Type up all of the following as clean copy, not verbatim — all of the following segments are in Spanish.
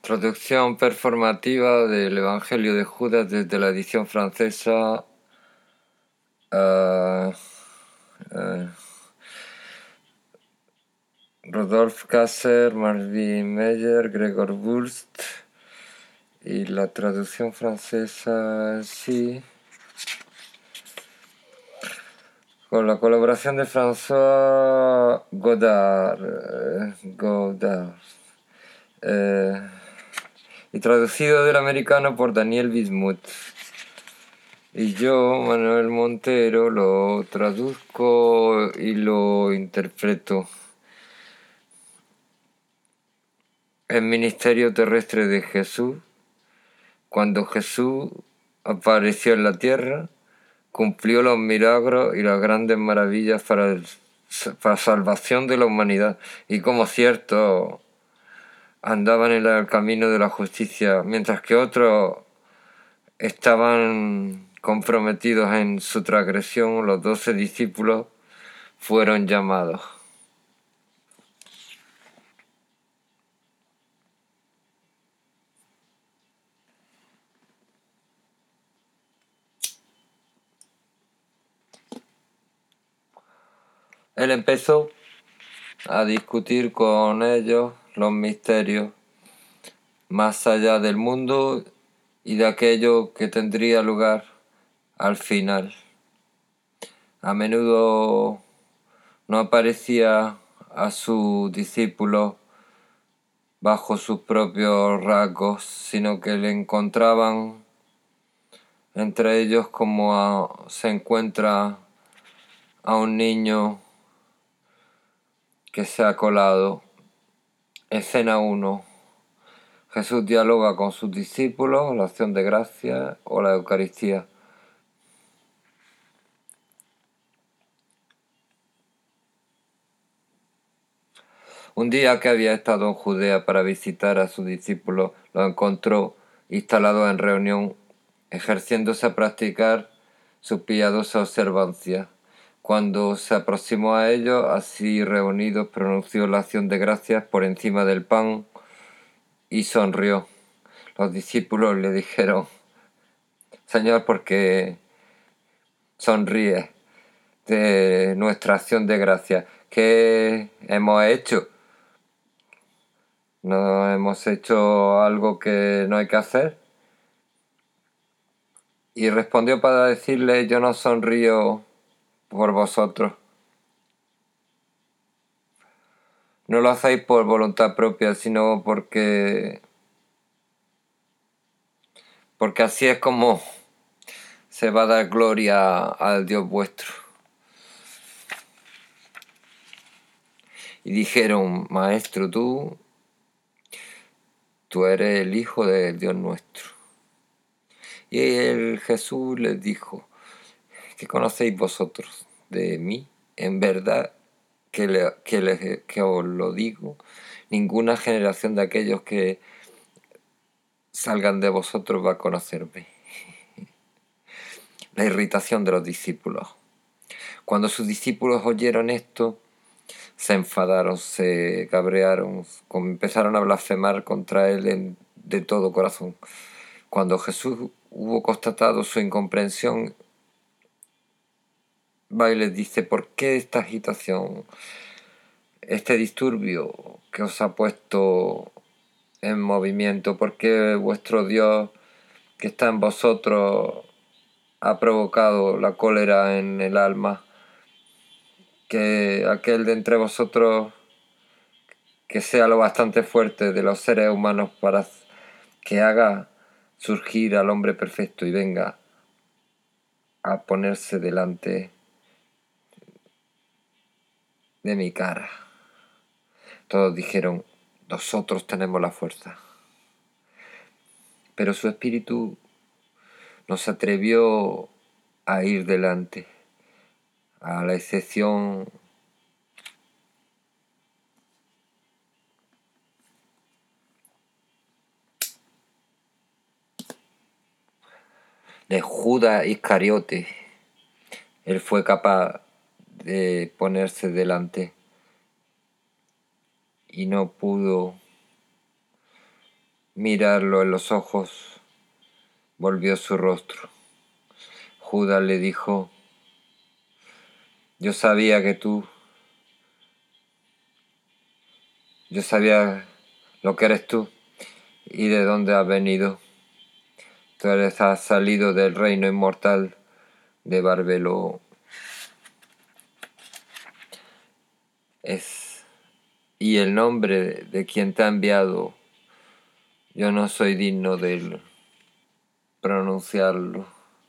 Traducción performativa del Evangelio de Judas desde la edición francesa. eh, eh, Rodolphe Kasser, Marvin Meyer, Gregor Wurst. Y la traducción francesa sí. Con la colaboración de François Godard. Y traducido del americano por Daniel Bismuth. Y yo, Manuel Montero, lo traduzco y lo interpreto. El ministerio terrestre de Jesús. Cuando Jesús apareció en la tierra, cumplió los milagros y las grandes maravillas para salvación de la humanidad. Y como cierto, andaban en el camino de la justicia, mientras que otros estaban comprometidos en su transgresión. Los 12 discípulos fueron llamados. Él empezó a discutir con ellos los misterios más allá del mundo y de aquello que tendría lugar al final. A menudo no aparecía a sus discípulos bajo sus propios rasgos, sino que le encontraban entre ellos como se encuentra a un niño que se ha colado. Escena 1. Jesús dialoga con sus discípulos, la acción de gracia o la Eucaristía. Un día que había estado en Judea para visitar a sus discípulos, los encontró instalados en reunión, ejerciéndose a practicar su piadosa observancia. Cuando se aproximó a ellos, así reunidos, pronunció la acción de gracias por encima del pan y sonrió. Los discípulos le dijeron: Señor, ¿por qué sonríes de nuestra acción de gracias? ¿Qué hemos hecho? ¿No hemos hecho algo que no hay que hacer? Y respondió para decirle: yo no sonrío por vosotros. No lo hacéis por voluntad propia, sino porque así es como se va a dar gloria al Dios vuestro. Y dijeron: Maestro, tú eres el Hijo del Dios nuestro. Y el Jesús les dijo: ¿qué conocéis vosotros de mí? En verdad que os lo digo, ninguna generación de aquellos que salgan de vosotros va a conocerme. La irritación de los discípulos. Cuando sus discípulos oyeron esto, se enfadaron, se cabrearon, empezaron a blasfemar contra él de todo corazón. Cuando Jesús hubo constatado su incomprensión, va y les dice: ¿por qué esta agitación, este disturbio que os ha puesto en movimiento? ¿Por qué vuestro Dios que está en vosotros ha provocado la cólera en el alma? Que aquel de entre vosotros que sea lo bastante fuerte de los seres humanos para que haga surgir al hombre perfecto y venga a ponerse delante de mi cara. Todos dijeron: nosotros tenemos la fuerza. Pero su espíritu no se atrevió a ir delante, a la excepción de Judas Iscariote. Él fue capaz de ponerse delante y no pudo mirarlo en los ojos, volvió su rostro. Judas le dijo: yo sabía lo que eres tú y de dónde has venido. Has salido del reino inmortal de Barbelo. Y el nombre de quien te ha enviado, yo no soy digno de pronunciarlo.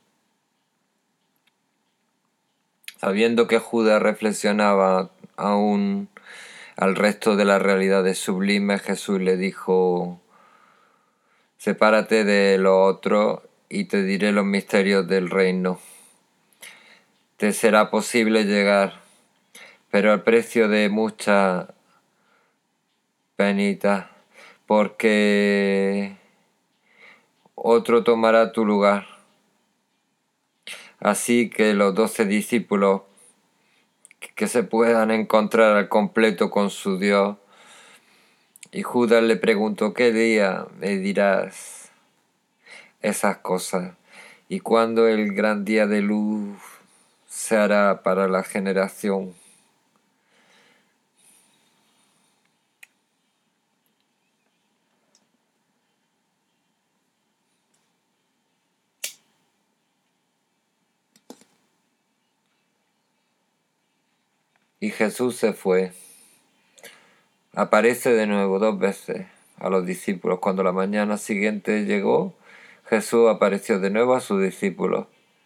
Sabiendo que Judas reflexionaba aún al resto de las realidades sublimes, Jesús le dijo: sepárate de lo otro y te diré los misterios del reino. Te será posible llegar, pero al precio de mucha penita, porque otro tomará tu lugar. Así que los 12 discípulos que se puedan encontrar al completo con su Dios. Y Judas le preguntó: ¿qué día me dirás esas cosas? ¿Y cuándo el gran día de luz se hará para la generación? Y Jesús se fue. Aparece de nuevo 2 veces a los discípulos. Cuando la mañana siguiente llegó, Jesús apareció de nuevo a sus discípulos.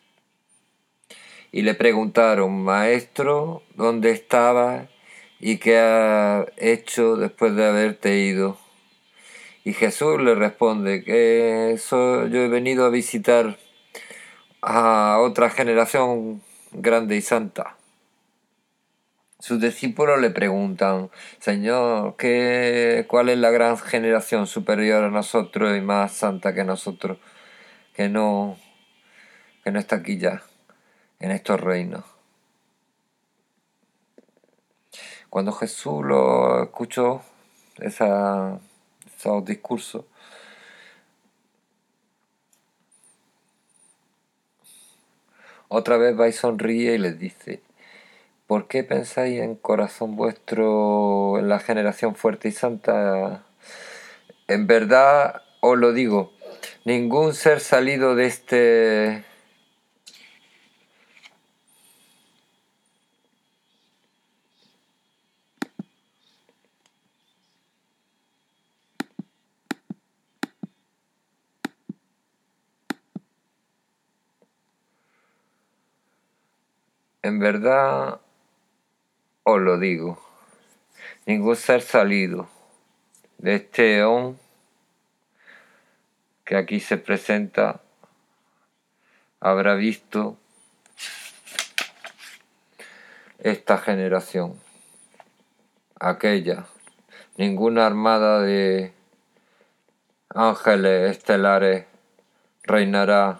Y le preguntaron: Maestro, ¿dónde estabas y qué has hecho después de haberte ido? Y Jesús le responde que yo he venido a visitar a otra generación grande y santa. Sus discípulos le preguntan: Señor, ¿cuál es la gran generación superior a nosotros y más santa que nosotros, que no está aquí ya, en estos reinos? Cuando Jesús lo escuchó, esos discursos, otra vez va y sonríe y les dice: ¿por qué pensáis en corazón vuestro en la generación fuerte y santa? En verdad os lo digo, ningún ser salido de En verdad os lo digo, ningún ser salido de este eón que aquí se presenta habrá visto esta generación, aquella. Ninguna armada de ángeles estelares reinará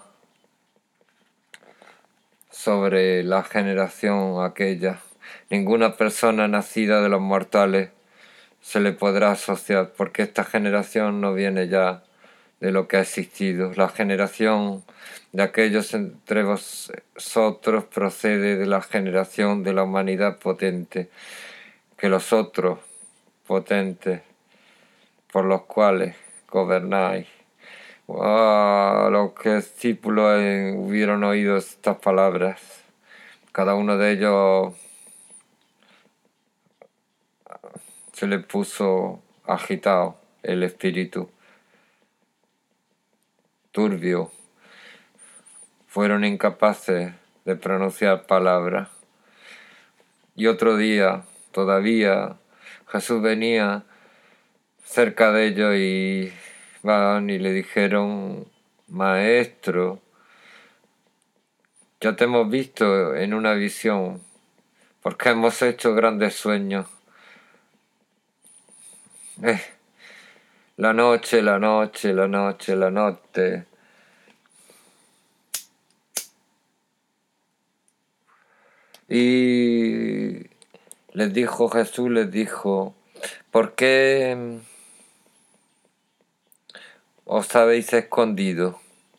sobre la generación aquella. Ninguna persona nacida de los mortales se le podrá asociar, porque esta generación no viene ya de lo que ha existido. La generación de aquellos entre vosotros procede de la generación de la humanidad potente, que los otros potentes por los cuales gobernáis. Los que discípulos hubieron oído estas palabras, cada uno de ellos se le puso agitado el espíritu, turbio, fueron incapaces de pronunciar palabras. Y otro día, todavía, Jesús venía cerca de ellos y van y le dijeron: Maestro, ya te hemos visto en una visión, porque hemos hecho grandes sueños. La noche, la noche, la noche, la noche. Y Jesús les dijo: ¿por qué os habéis escondido?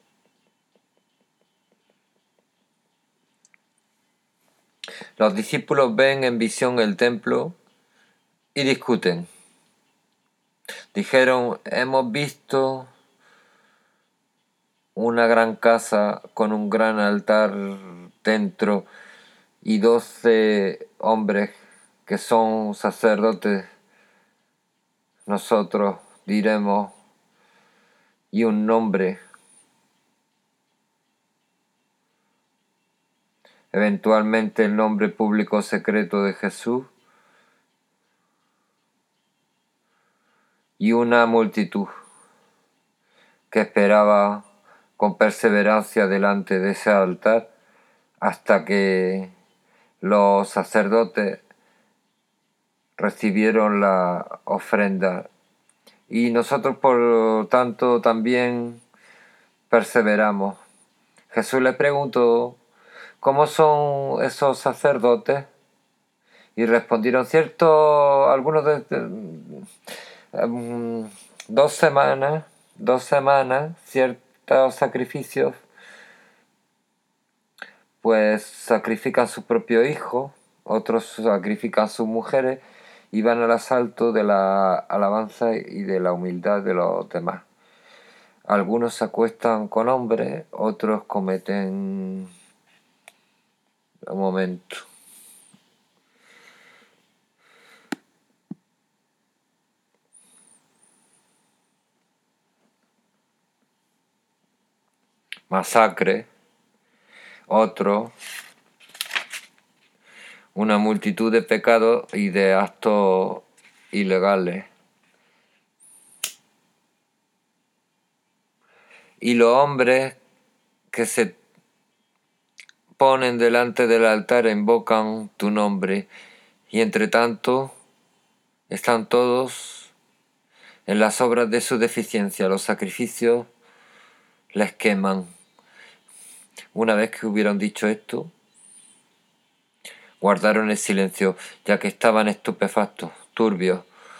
Los discípulos ven en visión el templo y discuten. Dijeron, hemos visto una gran casa con un gran altar dentro y 12 hombres que son sacerdotes. Nosotros diremos, y un nombre, eventualmente el nombre público secreto de Jesús, y una multitud que esperaba con perseverancia delante de ese altar hasta que los sacerdotes recibieron la ofrenda. Y nosotros, por lo tanto, también perseveramos. Jesús le preguntó, ¿cómo son esos sacerdotes? Y respondieron, cierto, algunos de 2 semanas, ciertos sacrificios, pues sacrifican su propio hijo, otros sacrifican sus mujeres y van al asalto de la alabanza y de la humildad de los demás. Algunos se acuestan con hombres, otros cometen un momento. Masacre, otro, una multitud de pecados y de actos ilegales. Y los hombres que se ponen delante del altar invocan tu nombre, y entre tanto están todos en las obras de su deficiencia, los sacrificios les queman. Una vez que hubieron dicho esto, guardaron el silencio, ya que estaban estupefactos, turbios.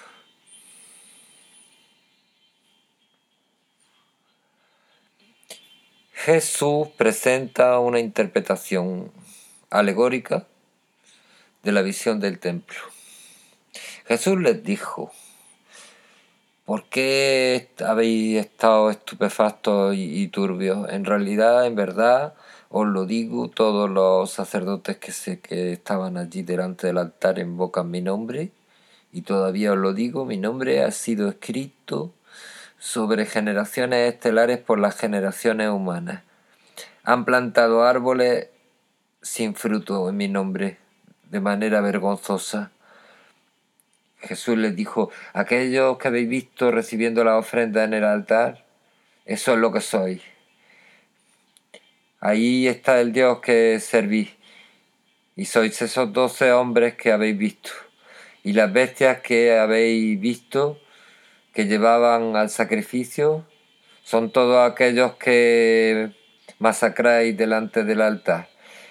Jesús presenta una interpretación alegórica de la visión del templo. Jesús les dijo, ¿por qué habéis estado estupefactos y turbios? En realidad, en verdad, os lo digo, todos los sacerdotes que estaban allí delante del altar invocan mi nombre, y todavía os lo digo, mi nombre ha sido escrito sobre generaciones estelares por las generaciones humanas. Han plantado árboles sin fruto en mi nombre, de manera vergonzosa. Jesús les dijo, aquellos que habéis visto recibiendo la ofrenda en el altar, eso es lo que sois. Ahí está el Dios que servís, y sois esos 12 hombres que habéis visto. Y las bestias que habéis visto, que llevaban al sacrificio, son todos aquellos que masacráis delante del altar.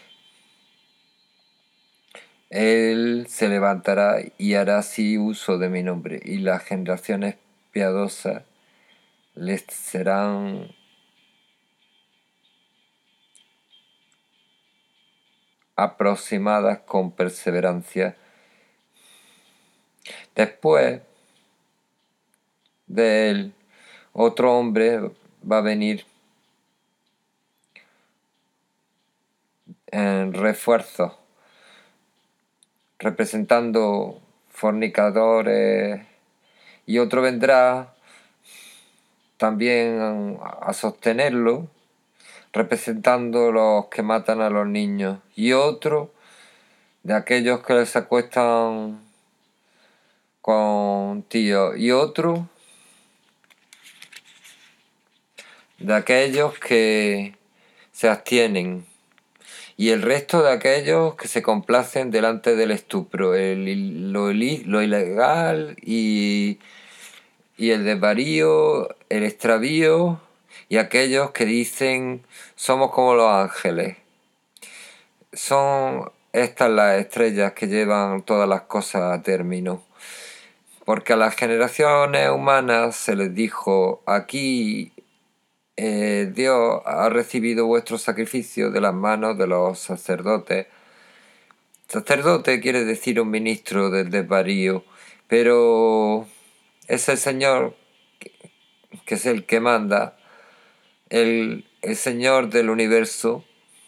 Él se levantará y hará así uso de mi nombre, y las generaciones piadosas les serán aproximadas con perseverancia. Después de él, otro hombre va a venir en refuerzo, representando fornicadores, y otro vendrá también a sostenerlo, representando los que matan a los niños, y otro de aquellos que se acuestan con tíos, y otro de aquellos que se abstienen, y el resto de aquellos que se complacen delante del estupro, lo ilegal y el desvarío, el extravío, y aquellos que dicen somos como los ángeles. Son estas las estrellas que llevan todas las cosas a término. Porque a las generaciones humanas se les dijo, aquí Dios ha recibido vuestro sacrificio de las manos de los sacerdotes. Sacerdote quiere decir un ministro del desvarío, pero es el Señor que es el que manda, el Señor del universo.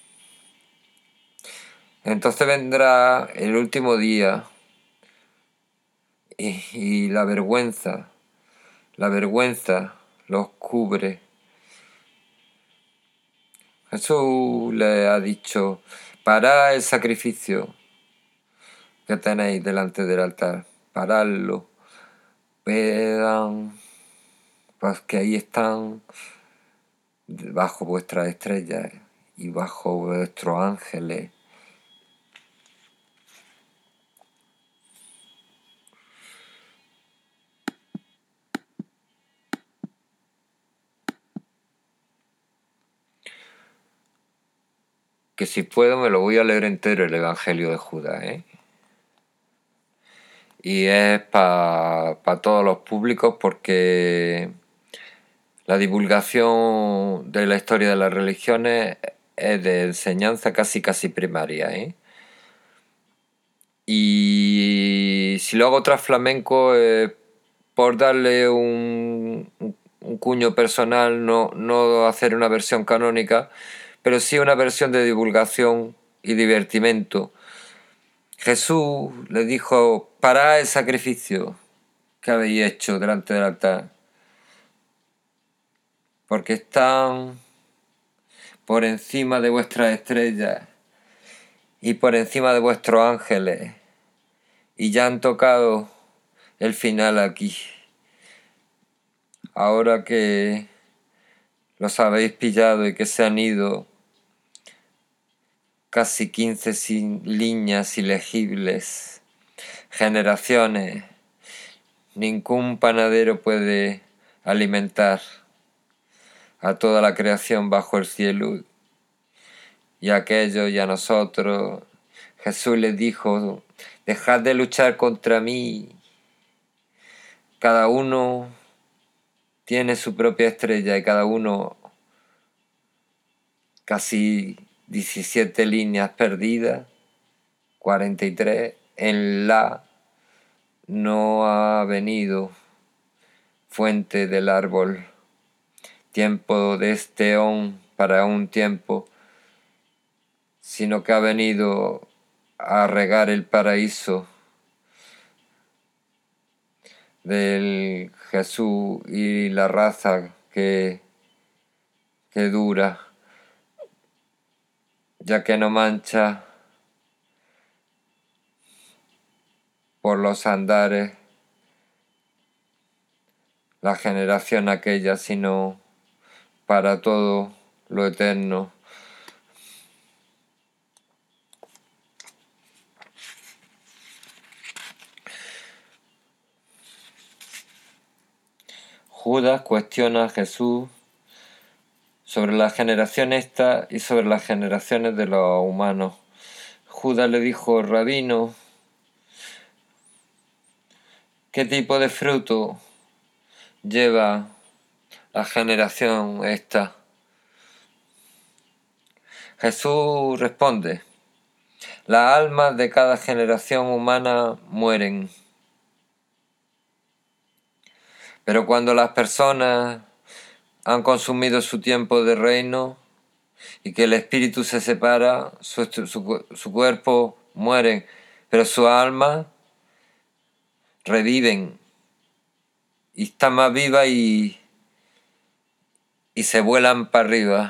Entonces vendrá el último día y la vergüenza los cubre. Jesús le ha dicho, parad el sacrificio que tenéis delante del altar, paradlo, vean, pues que ahí están bajo vuestras estrellas y bajo vuestros ángeles. Que si puedo me lo voy a leer entero el Evangelio de Judas, ¿eh? Y es para todos los públicos porque la divulgación de la historia de las religiones es de enseñanza casi primaria, ¿eh? Y si lo hago tras flamenco por darle un cuño personal, no hacer una versión canónica, pero sí una versión de divulgación y divertimento. Jesús le dijo, parad el sacrificio que habéis hecho delante del altar, porque están por encima de vuestras estrellas y por encima de vuestros ángeles, y ya han tocado el final aquí. Ahora que los habéis pillado y que se han ido casi 15 líneas ilegibles, generaciones, ningún panadero puede alimentar a toda la creación bajo el cielo, y a aquellos y a nosotros. Jesús les dijo, dejad de luchar contra mí, cada uno tiene su propia estrella y cada uno casi 17 líneas perdidas, 43 en la no ha venido fuente del árbol, tiempo de esteón para un tiempo, sino que ha venido a regar el paraíso del Jesús y la raza que dura, ya que no mancha por los andares la generación aquella, sino para todo lo eterno. Judas cuestiona a Jesús sobre la generación esta y sobre las generaciones de los humanos. Judas le dijo, Rabino, ¿qué tipo de fruto lleva la generación esta? Jesús responde, las almas de cada generación humana mueren, pero cuando las personas han consumido su tiempo de reino y que el espíritu se separa, su cuerpo muere, pero su alma reviven y están más vivas y se vuelan para arriba.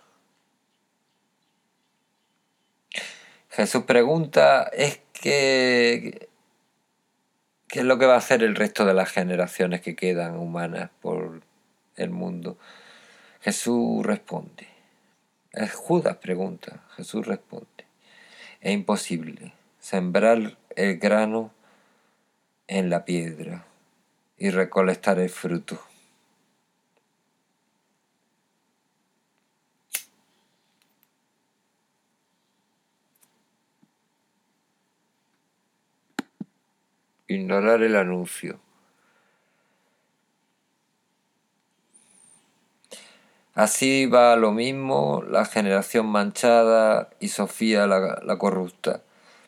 Jesús pregunta, ¿qué es lo que va a hacer el resto de las generaciones que quedan humanas por el mundo? Jesús responde. Judas pregunta, Jesús responde. Es imposible sembrar el grano en la piedra y recolectar el fruto. Ignorar el anuncio. Así va lo mismo la generación manchada y Sofía la corrupta.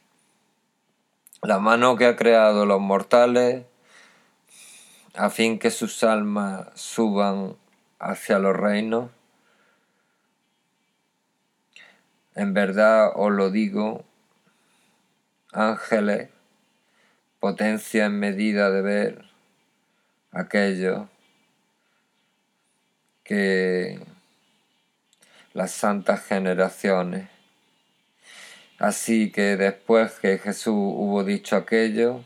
La mano que ha creado los mortales a fin que sus almas suban hacia los reinos. En verdad os lo digo, ángeles, potencia en medida de ver aquello que las santas generaciones. Así que después que Jesús hubo dicho aquello,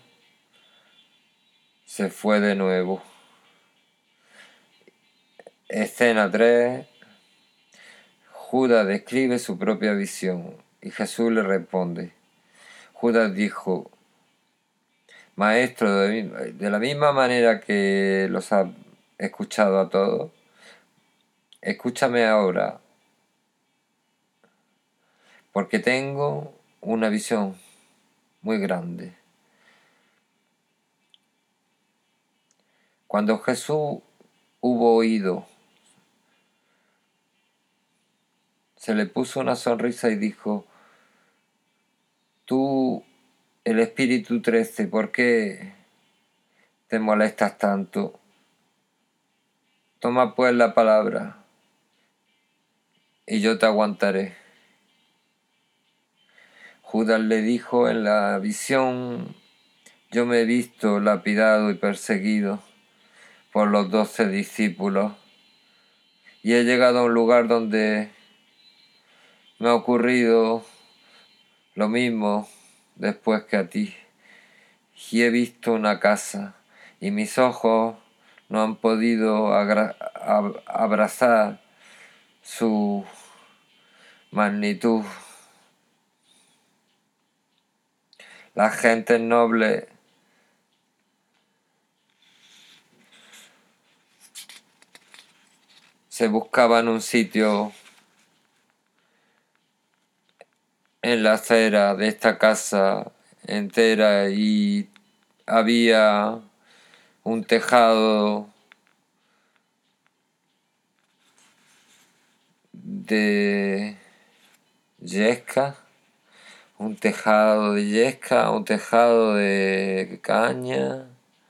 se fue de nuevo. Escena 3. Judas describe su propia visión y Jesús le responde. Judas dijo, Maestro, de la misma manera que los has escuchado a todos, escúchame ahora, porque tengo una visión muy grande. Cuando Jesús hubo oído, se le puso una sonrisa y dijo, tú, el espíritu 13, ¿por qué te molestas tanto? Toma pues la palabra y yo te aguantaré. Judas le dijo en la visión, yo me he visto lapidado y perseguido por los 12 discípulos y he llegado a un lugar donde me ha ocurrido lo mismo después que a ti. Y he visto una casa y mis ojos no han podido abrazar su magnitud. Las gentes nobles se buscaban un sitio en la acera de esta casa entera y había un tejado de yesca, un tejado de yesca, un tejado de caña,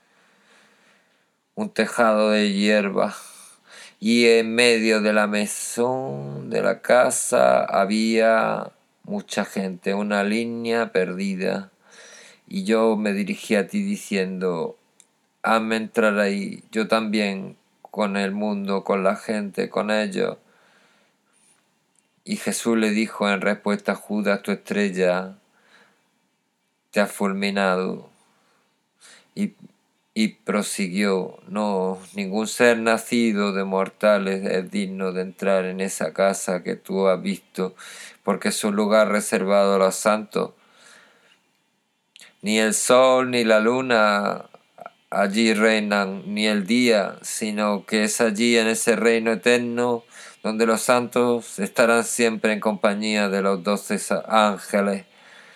un tejado de hierba. Y en medio de la mesón de la casa había mucha gente, una línea perdida. Y yo me dirigí a ti diciendo, hazme entrar ahí, yo también, con el mundo, con la gente, con ellos. Y Jesús le dijo en respuesta, Judas, tu estrella te ha fulminado. Y prosiguió, no, ningún ser nacido de mortales es digno de entrar en esa casa que tú has visto, porque es un lugar reservado a los santos. Ni el sol ni la luna allí reinan, ni el día, sino que es allí en ese reino eterno donde los santos estarán siempre en compañía de los 12 ángeles,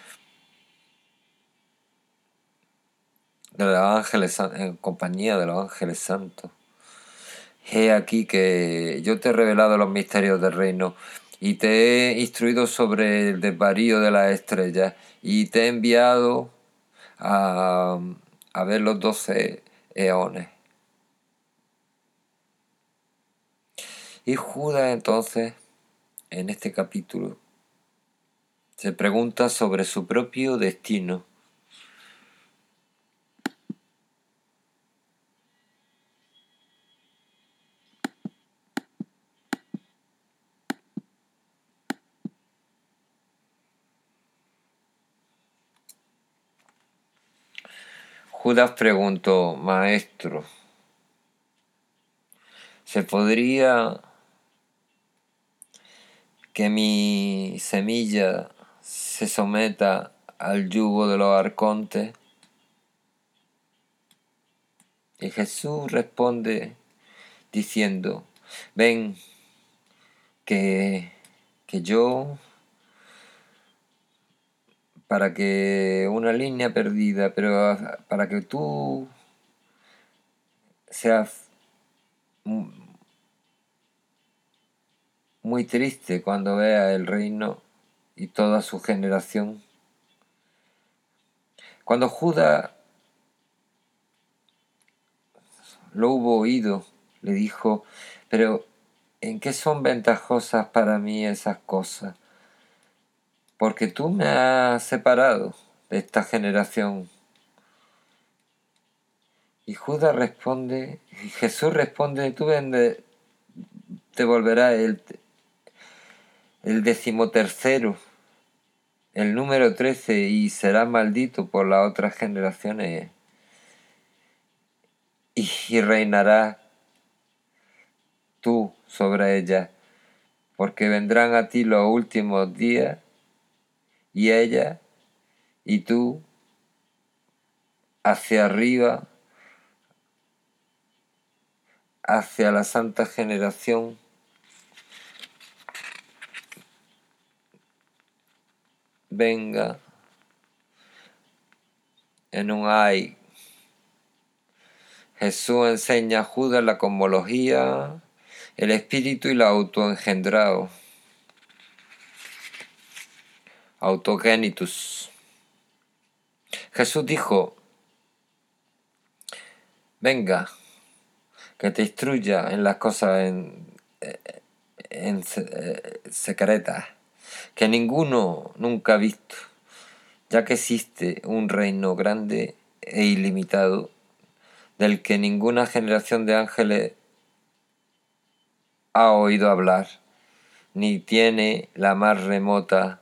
en compañía de los ángeles santos. He aquí que yo te he revelado los misterios del reino y te he instruido sobre el desvarío de las estrellas y te he enviado a, a ver los 12 eones. Y Judas entonces, en este capítulo, se pregunta sobre su propio destino. Judas preguntó, Maestro, ¿se podría que mi semilla se someta al yugo de los arcontes? Y Jesús responde diciendo, ven, que yo, para que una línea perdida, pero para que tú seas muy triste cuando vea el reino y toda su generación. Cuando Judas lo hubo oído, le dijo: pero ¿en qué son ventajosas para mí esas cosas? Porque tú me has separado de esta generación. Y Jesús responde: tú te volverás el 13º, el número 13, y serás maldito por las otras generaciones, y reinarás tú sobre ellas, porque vendrán a ti los últimos días, y ellas y tú hacia arriba, hacia la santa generación, venga en un ay. Jesús enseña a Judas la cosmología, el espíritu y lo autoengendrado, autogenitus. Jesús dijo: venga, que te instruya en las cosas secretas, que ninguno nunca ha visto, ya que existe un reino grande e ilimitado, del que ninguna generación de ángeles ha oído hablar, ni tiene la más remota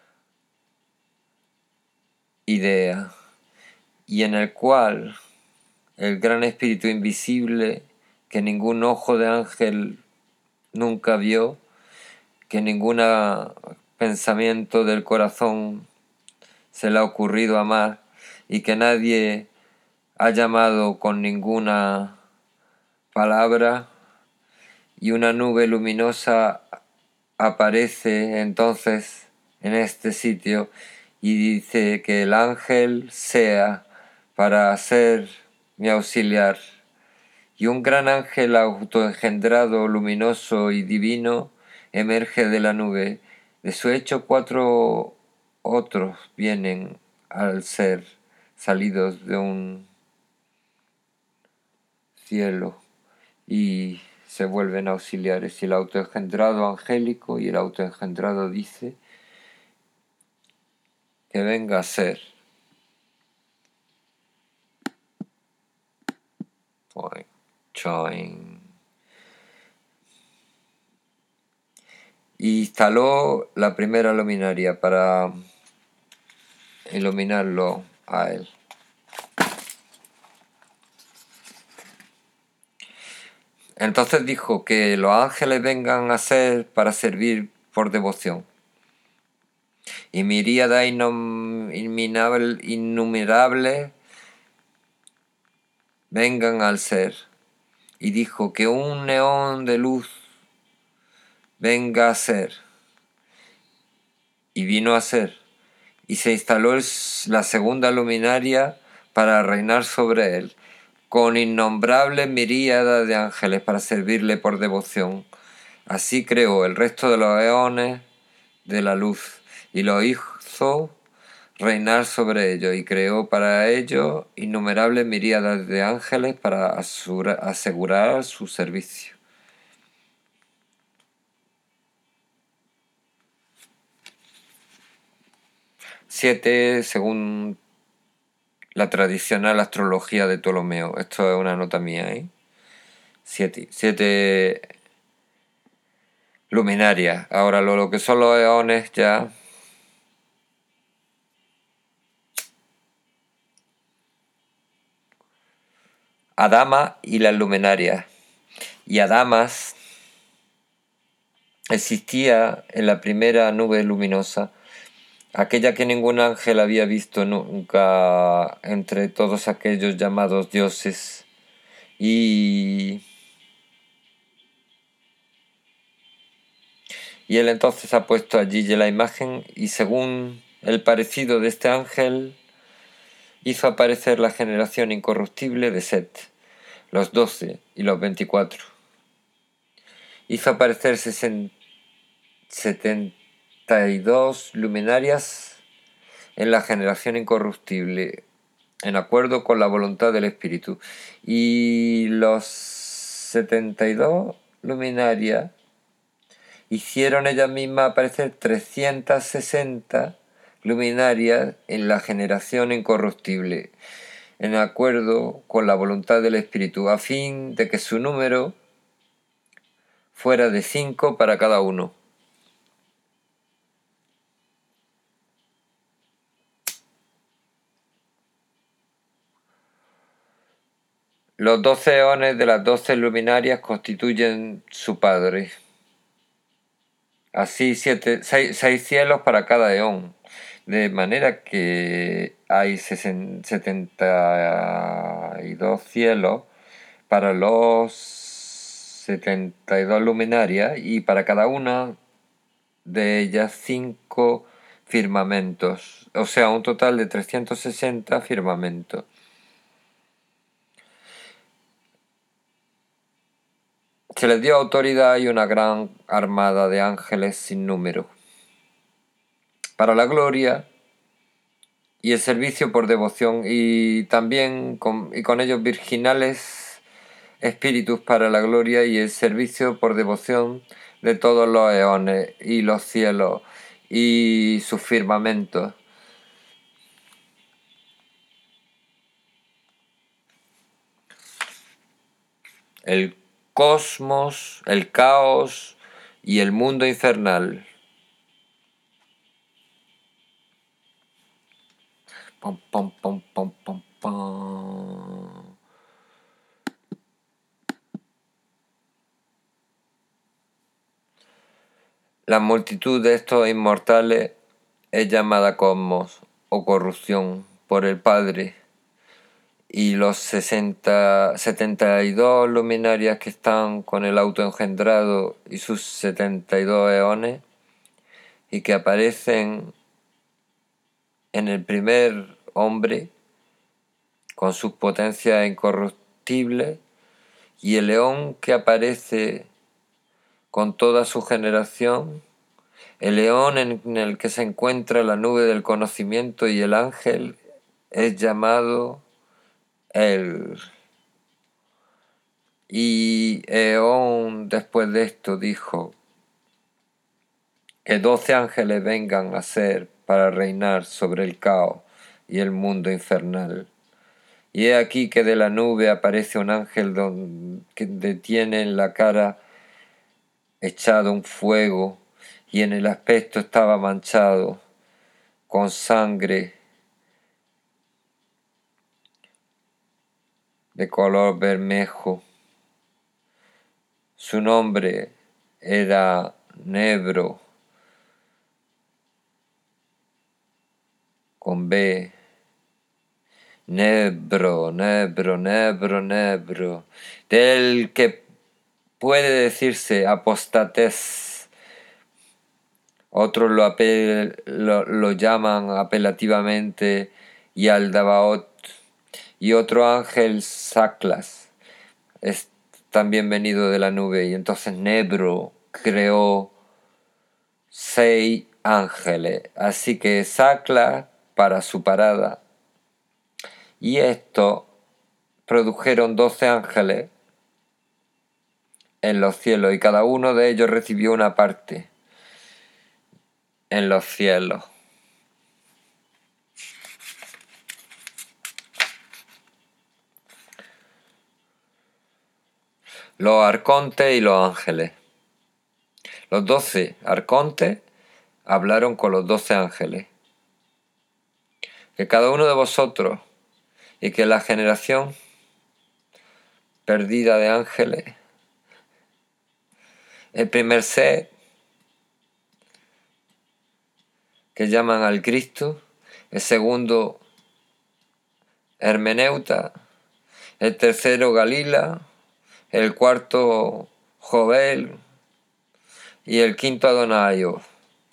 idea, y en el cual el gran espíritu invisible, que ningún ojo de ángel nunca vio, que ningún pensamiento del corazón se le ha ocurrido amar, y que nadie ha llamado con ninguna palabra, y una nube luminosa aparece entonces en este sitio y dice que el ángel sea para ser mi auxiliar. Y un gran ángel autoengendrado, luminoso y divino emerge de la nube. De su hecho 4 otros vienen al ser, salidos de un cielo, y se vuelven auxiliares. Y el autoengendrado angélico y el autoengendrado dice que venga a ser. Y instaló la primera luminaria para iluminarlo a él. Entonces dijo que los ángeles vengan a ser para servir por devoción, y miríadas innumerables vengan al ser. Y dijo que un neón de luz venga a ser, y vino a ser, y se instaló la segunda luminaria para reinar sobre él, con innombrables miríadas de ángeles para servirle por devoción. Así creó el resto de los eones de la luz, y lo hizo reinar sobre ellos, y creó para ellos innumerables miríadas de ángeles para asegurar su servicio. 7, según la tradicional astrología de Ptolomeo. Esto es una nota mía, ¿eh? 7 luminarias. Ahora lo que son los eones ya. Adama y las luminarias. Y Adamas existía en la primera nube luminosa, aquella que ningún ángel había visto nunca entre todos aquellos llamados dioses. Y él entonces ha puesto allí la imagen, y según el parecido de este ángel, hizo aparecer la generación incorruptible de Set, los 12 y los 24. Hizo aparecer 72 luminarias en la generación incorruptible, en acuerdo con la voluntad del Espíritu. Y los 72 luminarias hicieron ellas mismas aparecer 360 luminarias en la generación incorruptible, en acuerdo con la voluntad del Espíritu, a fin de que su número fuera de 5 para cada uno. Los 12 eones de las 12 luminarias constituyen su padre. Así 6 cielos para cada eón. De manera que hay 72 cielos para los 72 luminarias y para cada una de ellas 5 firmamentos. O sea, un total de 360 firmamentos. Se les dio autoridad y una gran armada de ángeles sin número, para la gloria y el servicio por devoción, y también con ellos virginales espíritus para la gloria y el servicio por devoción de todos los eones y los cielos y sus firmamentos. El cosmos, el caos y el mundo infernal. Pom, pom, pom, pom, pom, pom. La multitud de estos inmortales es llamada cosmos o corrupción por el Padre, y los 72 luminarias que están con el autoengendrado y sus 72 eones y que aparecen en el primer hombre con sus potencias incorruptibles, y el león que aparece con toda su generación, el león en el que se encuentra la nube del conocimiento, y el ángel es llamado él. Y Eón después de esto dijo que 12 ángeles vengan a ser para reinar sobre el caos y el mundo infernal. Y he aquí que de la nube aparece un ángel que detiene en la cara echado un fuego, y en el aspecto estaba manchado con sangre de color bermejo. Su nombre era Nebro, con B. Nebro, Nebro, Nebro, Nebro, del que puede decirse apostatés. Otros lo llaman apelativamente Yaldabaoth, y otro ángel Saclas es también venido de la nube. Y entonces Nebro creó 6 ángeles, así que Saclas para su parada, y estos produjeron 12 ángeles en los cielos, y cada uno de ellos recibió una parte en los cielos. Los arcontes y los ángeles. Los 12 arcontes hablaron con los 12 ángeles. Que cada uno de vosotros, y que la generación perdida de ángeles, el primer ser que llaman al Cristo, el segundo Hermeneuta, el tercero Galila, el cuarto Jobel y el quinto Adonaio.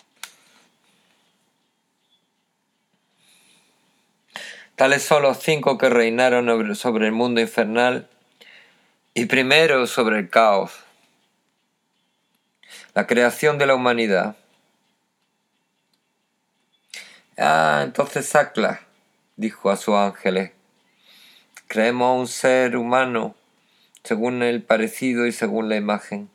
Tales son los 5 que reinaron sobre el mundo infernal y primero sobre el caos. la creación de la humanidad. Entonces Sacla dijo a sus ángeles, creemos a un ser humano según el parecido y según la imagen.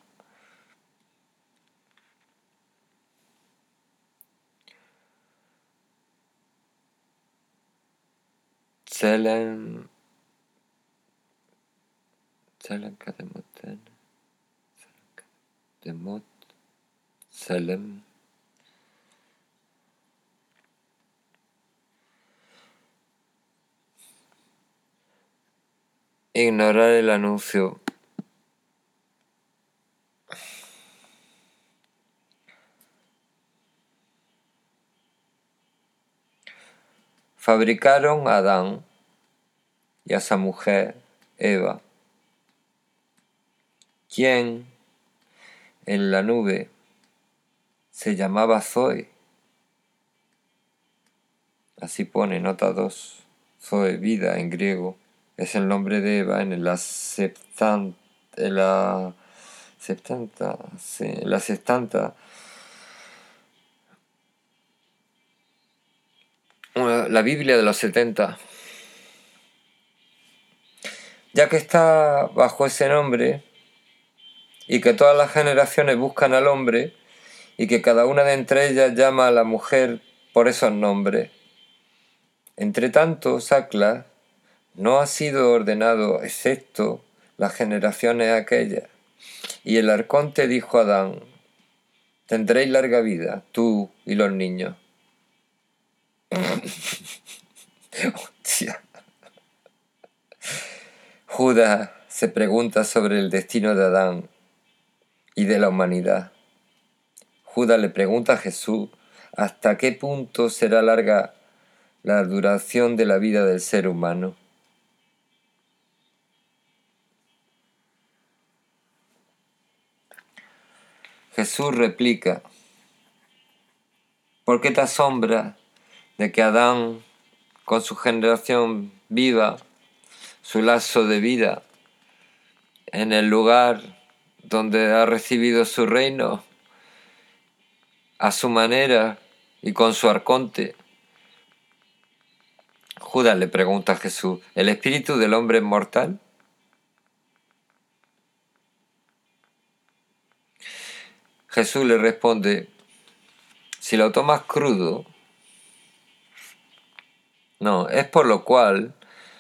Selem Kademoten Demot Selem. Ignorar el anuncio. Fabricaron a Adán y a esa mujer, Eva, quien en la nube se llamaba Zoe. Así pone, nota 2. Zoe, vida en griego. Es el nombre de Eva en la Septanta. La Biblia de los 70. Ya que está bajo ese nombre y que todas las generaciones buscan al hombre y que cada una de entre ellas llama a la mujer por esos nombres. Entre tanto, Sacla no ha sido ordenado excepto las generaciones aquellas. Y el arconte dijo a Adán, tendréis larga vida, tú y los niños. Hostia. Judas se pregunta sobre el destino de Adán y de la humanidad. Judas le pregunta a Jesús hasta qué punto será larga la duración de la vida del ser humano. Jesús replica, ¿por qué te asombras de que Adán con su generación viva su lazo de vida en el lugar donde ha recibido su reino a su manera y con su arconte? Judas le pregunta a Jesús, ¿el espíritu del hombre es mortal? Jesús le responde, si lo tomas crudo, no, es por lo cual,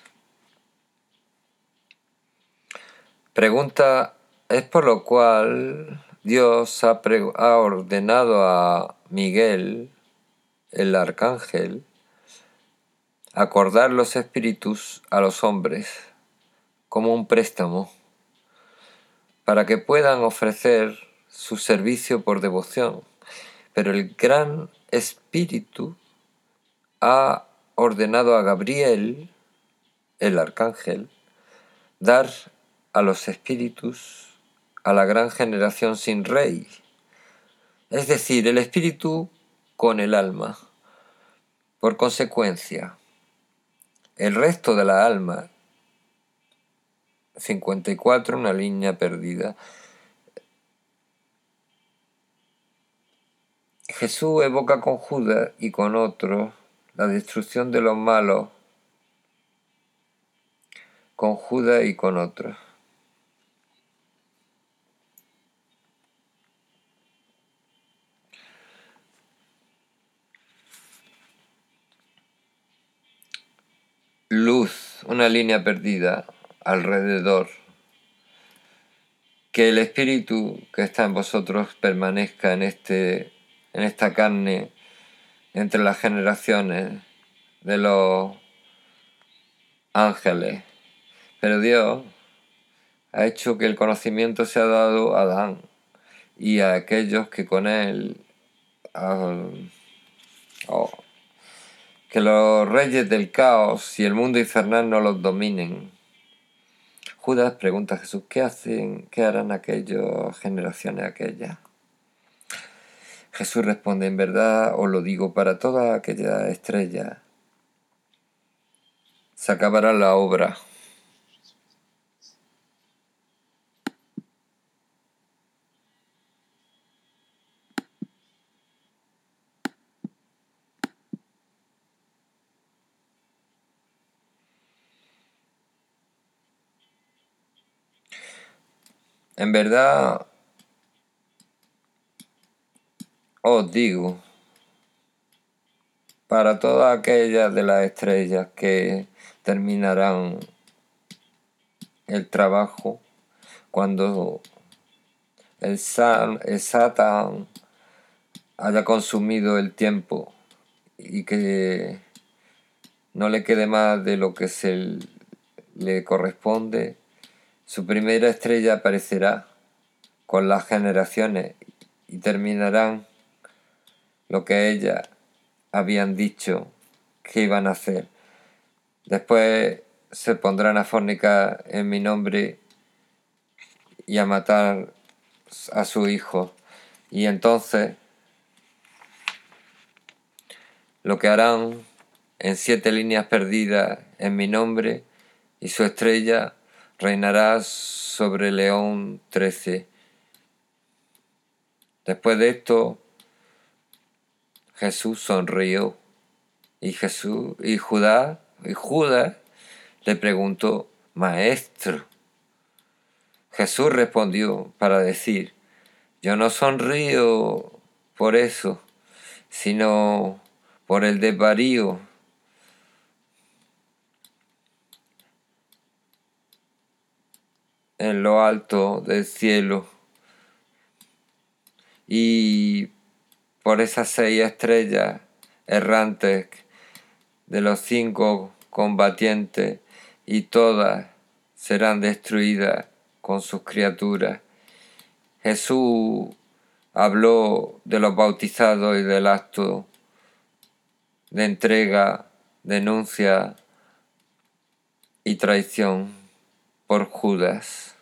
Dios ha ordenado a Miguel, el arcángel, acordar los espíritus a los hombres como un préstamo, para que puedan ofrecer su servicio por devoción. Pero el gran espíritu ha ordenado a Gabriel, el arcángel, dar a los espíritus a la gran generación sin rey, es decir, el espíritu con el alma. Por consecuencia, el resto de la alma, 54, una línea perdida. Jesús evoca con Judas y con otros la destrucción de los malos, con Judas y con otros. Luz, una línea perdida alrededor. Que el espíritu que está en vosotros permanezca en esta carne entre las generaciones de los ángeles. Pero Dios ha hecho que el conocimiento sea dado a Adán y a aquellos que con él, que los reyes del caos y el mundo infernal no los dominen. Judas pregunta a Jesús, ¿qué harán aquellas generaciones aquellas? Jesús responde, en verdad os lo digo, para toda aquella estrella se acabará la obra. En verdad os digo, para todas aquellas de las estrellas que terminarán el trabajo cuando el Satán haya consumido el tiempo y que no le quede más de lo que le corresponde, su primera estrella aparecerá con las generaciones y terminarán lo que ellas habían dicho que iban a hacer. Después se pondrán a fornicar en mi nombre y a matar a su hijo. Y entonces lo que harán en 7 líneas perdidas en mi nombre, y su estrella reinará sobre León 13. Después de esto, Jesús sonrió y Judas le preguntó: Maestro. Jesús respondió para decir: yo no sonrío por eso, sino por el desvarío en lo alto del cielo y por esas 6 estrellas errantes de los 5 combatientes, y todas serán destruidas con sus criaturas. Jesús habló de los bautizados y del acto de entrega, denuncia y traición por Judas.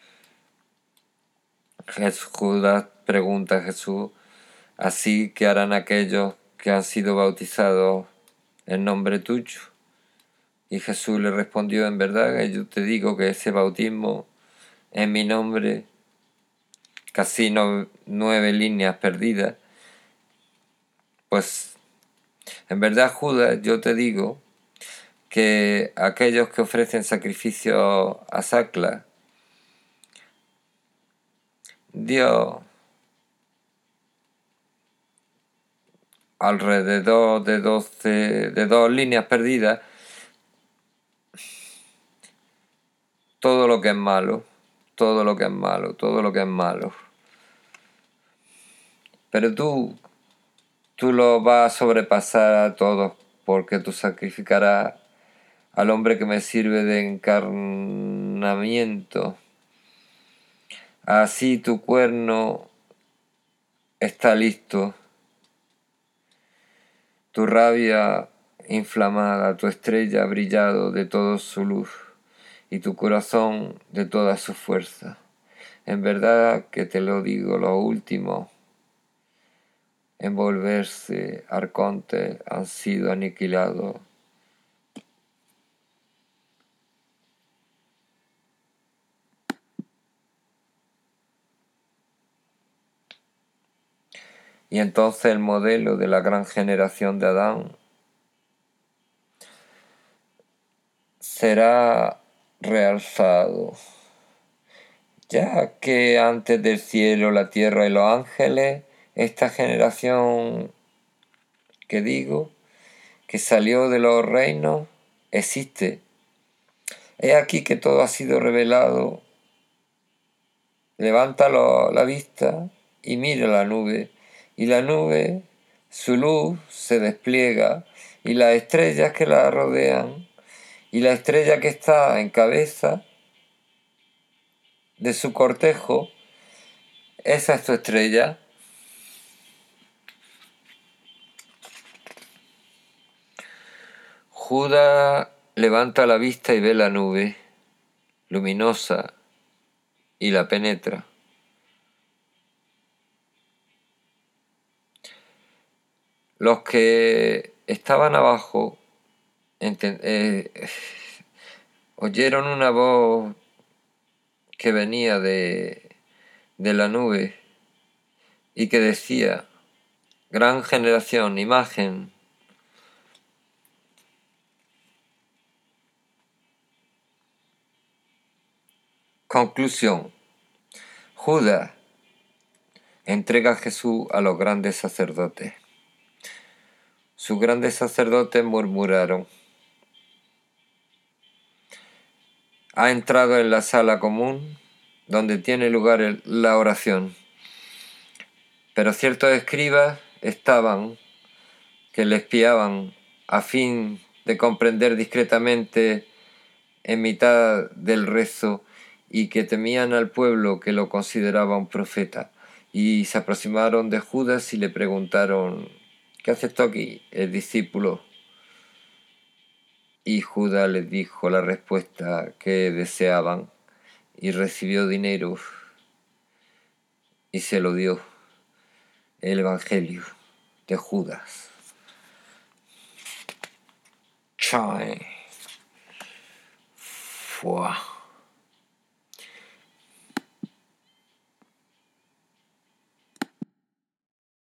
Judas pregunta a Jesús: ¿así que harán aquellos que han sido bautizados en nombre tuyo? Y Jesús le respondió: en verdad que yo te digo que ese bautismo en mi nombre, casi 9 líneas perdidas, pues en verdad, Judas, yo te digo que aquellos que ofrecen sacrificio a Sacla, Dios alrededor de 2 líneas perdidas, todo lo que es malo, todo lo que es malo, todo lo que es malo. Pero tú lo vas a sobrepasar a todos, porque tú sacrificarás al hombre que me sirve de encarnamiento. Así tu cuerno está listo, tu rabia inflamada, tu estrella ha brillado de toda su luz y tu corazón de toda su fuerza. En verdad que te lo digo, lo último en volverse arcontes han sido aniquilados. Y entonces el modelo de la gran generación de Adán será realzado, ya que antes del cielo, la tierra y los ángeles, esta generación que digo, que salió de los reinos, existe. He aquí que todo ha sido revelado. Levanta la vista y mira la nube, y la nube, su luz se despliega, y las estrellas que la rodean, y la estrella que está en cabeza de su cortejo, esa es tu estrella. Judas levanta la vista y ve la nube luminosa y la penetra. Los que estaban abajo oyeron una voz que venía de la nube y que decía: gran generación, imagen. Conclusión: Judas entrega a Jesús a los grandes sacerdotes. Sus grandes sacerdotes murmuraron: ha entrado en la sala común donde tiene lugar la oración. Pero ciertos escribas estaban que le espiaban a fin de comprender discretamente en mitad del rezo y que temían al pueblo que lo consideraba un profeta. Y se aproximaron de Judas y le preguntaron: ¿qué haces tú aquí, el discípulo? Y Judas les dijo la respuesta que deseaban y recibió dinero y se lo dio. El Evangelio de Judas. Chai. Fua.